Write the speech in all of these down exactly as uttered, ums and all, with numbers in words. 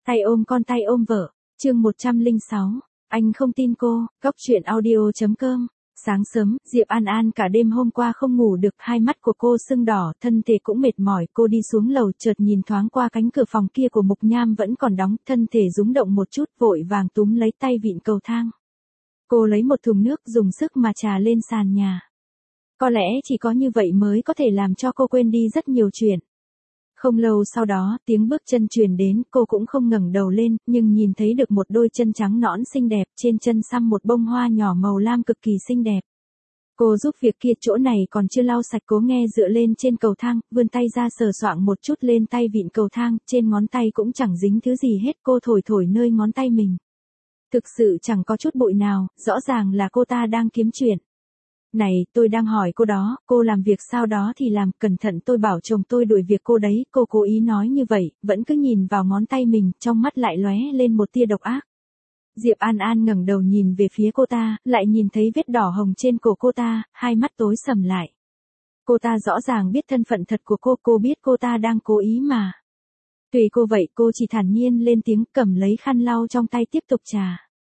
Tay ôm con tay ôm vợ, chương một trăm lẻ sáu, anh không tin cô, góc truyện audio.com. Sáng sớm, Diệp An An cả đêm hôm qua không ngủ được, hai mắt của cô sưng đỏ, thân thể cũng mệt mỏi, cô đi xuống lầu chợt nhìn thoáng qua cánh cửa phòng kia của Mục Nham vẫn còn đóng, thân thể rúng động một chút, vội vàng túm lấy tay vịn cầu thang. Cô lấy một thùng nước dùng sức mà trà lên sàn nhà. Có lẽ chỉ có như vậy mới có thể làm cho cô quên đi rất nhiều chuyện. Không lâu sau đó, tiếng bước chân truyền đến, cô cũng không ngẩng đầu lên, nhưng nhìn thấy được một đôi chân trắng nõn xinh đẹp, trên chân xăm một bông hoa nhỏ màu lam cực kỳ xinh đẹp. Cô giúp việc kia, chỗ này còn chưa lau sạch, Cố Nghe dựa lên trên cầu thang, vươn tay ra sờ soạng một chút lên tay vịn cầu thang, trên ngón tay cũng chẳng dính thứ gì hết, cô thổi thổi nơi ngón tay mình. Thực sự chẳng có chút bụi nào, rõ ràng là cô ta đang kiếm chuyện. Này, tôi đang hỏi cô đó, cô làm việc sao đó thì làm, cẩn thận tôi bảo chồng tôi đuổi việc cô đấy, cô cố ý nói như vậy, vẫn cứ nhìn vào ngón tay mình, trong mắt lại lóe lên một tia độc ác. Diệp An An ngẩng đầu nhìn về phía cô ta, lại nhìn thấy vết đỏ hồng trên cổ cô ta, hai mắt tối sầm lại. Cô ta rõ ràng biết thân phận thật của cô, cô biết cô ta đang cố ý mà. Tùy cô vậy, cô chỉ thản nhiên lên tiếng, cầm lấy khăn lau trong tay tiếp tục trà.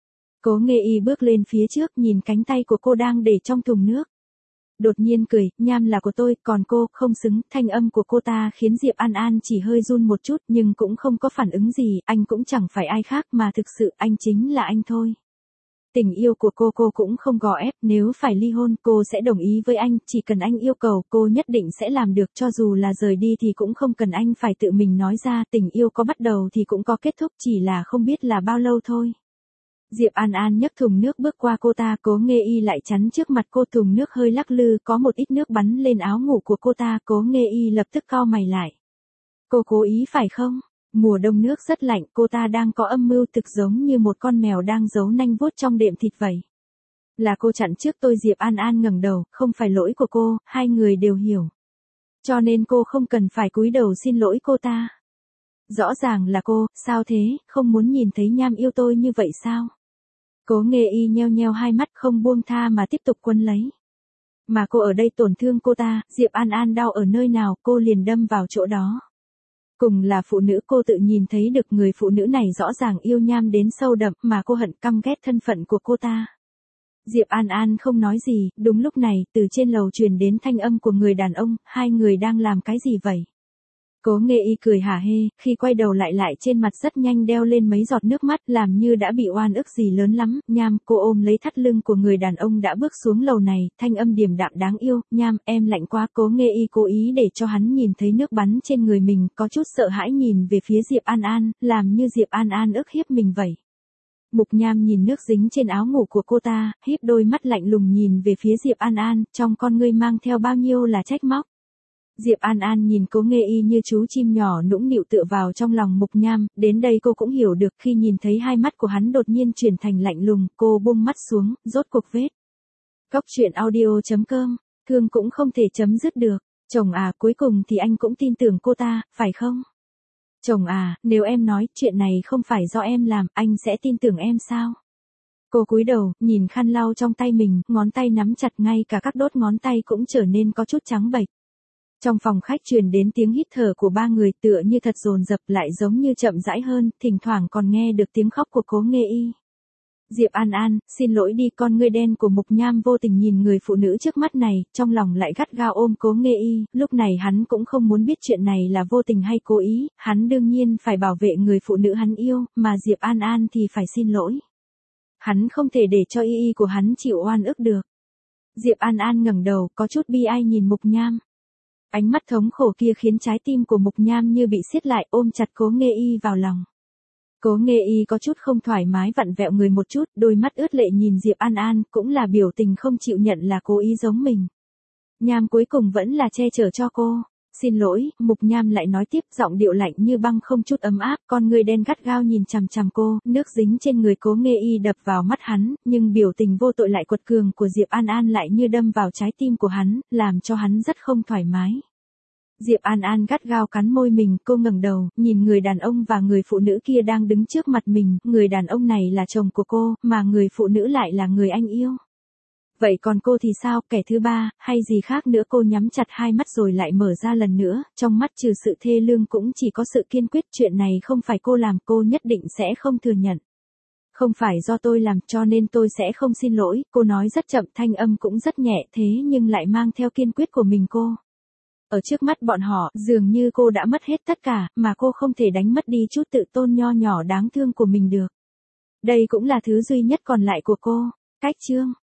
Cố Nghe Y bước lên phía trước, nhìn cánh tay của cô đang để trong thùng nước. Đột nhiên cười, Nham là của tôi, còn cô, không xứng. Thanh âm của cô ta khiến Diệp An An chỉ hơi run một chút, nhưng cũng không có phản ứng gì, anh cũng chẳng phải ai khác mà thực sự anh chính là anh thôi. Tình yêu của cô cô cũng không gò ép, nếu phải ly hôn cô sẽ đồng ý với anh, chỉ cần anh yêu cầu cô nhất định sẽ làm được, cho dù là rời đi thì cũng không cần anh phải tự mình nói ra, tình yêu có bắt đầu thì cũng có kết thúc, chỉ là không biết là bao lâu thôi. Diệp An An nhấc thùng nước bước qua cô ta, Cố Nghe Y lại chắn trước mặt cô, thùng nước hơi lắc lư, có một ít nước bắn lên áo ngủ của cô ta, Cố Nghe Y lập tức cau mày lại. Cô cố ý phải không? Mùa đông nước rất lạnh, cô ta đang có âm mưu, thực giống như một con mèo đang giấu nanh vuốt trong đệm thịt vậy. Là cô chặn trước tôi. Diệp An An ngẩng đầu, không phải lỗi của cô, hai người đều hiểu. Cho nên cô không cần phải cúi đầu xin lỗi cô ta. Rõ ràng là cô, sao thế, không muốn nhìn thấy Nham yêu tôi như vậy sao? Cố Nghe Y nheo nheo hai mắt không buông tha mà tiếp tục quấn lấy. Mà cô ở đây tổn thương cô ta, Diệp An An đau ở nơi nào cô liền đâm vào chỗ đó. Cùng là phụ nữ, cô tự nhìn thấy được người phụ nữ này rõ ràng yêu Nham đến sâu đậm, mà cô hận căm ghét thân phận của cô ta. Diệp An An không nói gì, đúng lúc này, từ trên lầu truyền đến thanh âm của người đàn ông, hai người đang làm cái gì vậy? Cố Nghe Y cười hả hê, khi quay đầu lại lại trên mặt rất nhanh đeo lên mấy giọt nước mắt, làm như đã bị oan ức gì lớn lắm. Nham, cô ôm lấy thắt lưng của người đàn ông đã bước xuống lầu này, thanh âm điềm đạm đáng yêu, Nham, em lạnh quá. Cố Nghe Y cố ý để cho hắn nhìn thấy nước bắn trên người mình, có chút sợ hãi nhìn về phía Diệp An An, làm như Diệp An An ức hiếp mình vậy. Mục Nham nhìn nước dính trên áo ngủ của cô ta, híp đôi mắt lạnh lùng nhìn về phía Diệp An An, trong con ngươi mang theo bao nhiêu là trách móc. Diệp An An nhìn Cố Nghe Y như chú chim nhỏ nũng nịu tựa vào trong lòng Mục Nham, đến đây cô cũng hiểu được, khi nhìn thấy hai mắt của hắn đột nhiên chuyển thành lạnh lùng, cô buông mắt xuống, rốt cuộc vết. Góc truyện audio.com, thương cũng không thể chấm dứt được. Chồng à, cuối cùng thì anh cũng tin tưởng cô ta, phải không? Chồng à, nếu em nói chuyện này không phải do em làm, anh sẽ tin tưởng em sao? Cô cúi đầu, nhìn khăn lau trong tay mình, ngón tay nắm chặt, ngay cả các đốt ngón tay cũng trở nên có chút trắng bệch. Trong phòng khách truyền đến tiếng hít thở của ba người, tựa như thật dồn dập lại giống như chậm rãi hơn, thỉnh thoảng còn nghe được tiếng khóc của Cố Nghe Y. Diệp An An, xin lỗi đi. Con ngươi đen của Mục Nham vô tình nhìn người phụ nữ trước mắt này, trong lòng lại gắt gao ôm Cố Nghe Y, lúc này hắn cũng không muốn biết chuyện này là vô tình hay cố ý, hắn đương nhiên phải bảo vệ người phụ nữ hắn yêu, mà Diệp An An thì phải xin lỗi. Hắn không thể để cho Y Y của hắn chịu oan ức được. Diệp An An ngẩng đầu, có chút bi ai nhìn Mục Nham. Ánh mắt thống khổ kia khiến trái tim của Mục Nham như bị siết lại, ôm chặt Cố Nghe Y vào lòng. Cố Nghe Y có chút không thoải mái vặn vẹo người một chút, đôi mắt ướt lệ nhìn Diệp An An, cũng là biểu tình không chịu nhận là cố ý giống mình. Nham cuối cùng vẫn là che chở cho cô. Xin lỗi, Mục Nham lại nói tiếp, giọng điệu lạnh như băng không chút ấm áp, con người đen gắt gao nhìn chằm chằm cô, nước dính trên người Cố Nghe Y đập vào mắt hắn, nhưng biểu tình vô tội lại quật cường của Diệp An An lại như đâm vào trái tim của hắn, làm cho hắn rất không thoải mái. Diệp An An gắt gao cắn môi mình, cô ngẩng đầu, nhìn người đàn ông và người phụ nữ kia đang đứng trước mặt mình, người đàn ông này là chồng của cô, mà người phụ nữ lại là người anh yêu. Vậy còn cô thì sao, kẻ thứ ba, hay gì khác nữa? Cô nhắm chặt hai mắt rồi lại mở ra lần nữa, trong mắt trừ sự thê lương cũng chỉ có sự kiên quyết. Chuyện này không phải cô làm, cô nhất định sẽ không thừa nhận. Không phải do tôi làm, cho nên tôi sẽ không xin lỗi, cô nói rất chậm, thanh âm cũng rất nhẹ, thế nhưng lại mang theo kiên quyết của mình cô. Ở trước mắt bọn họ, dường như cô đã mất hết tất cả, mà cô không thể đánh mất đi chút tự tôn nho nhỏ đáng thương của mình được. Đây cũng là thứ duy nhất còn lại của cô. Cách chương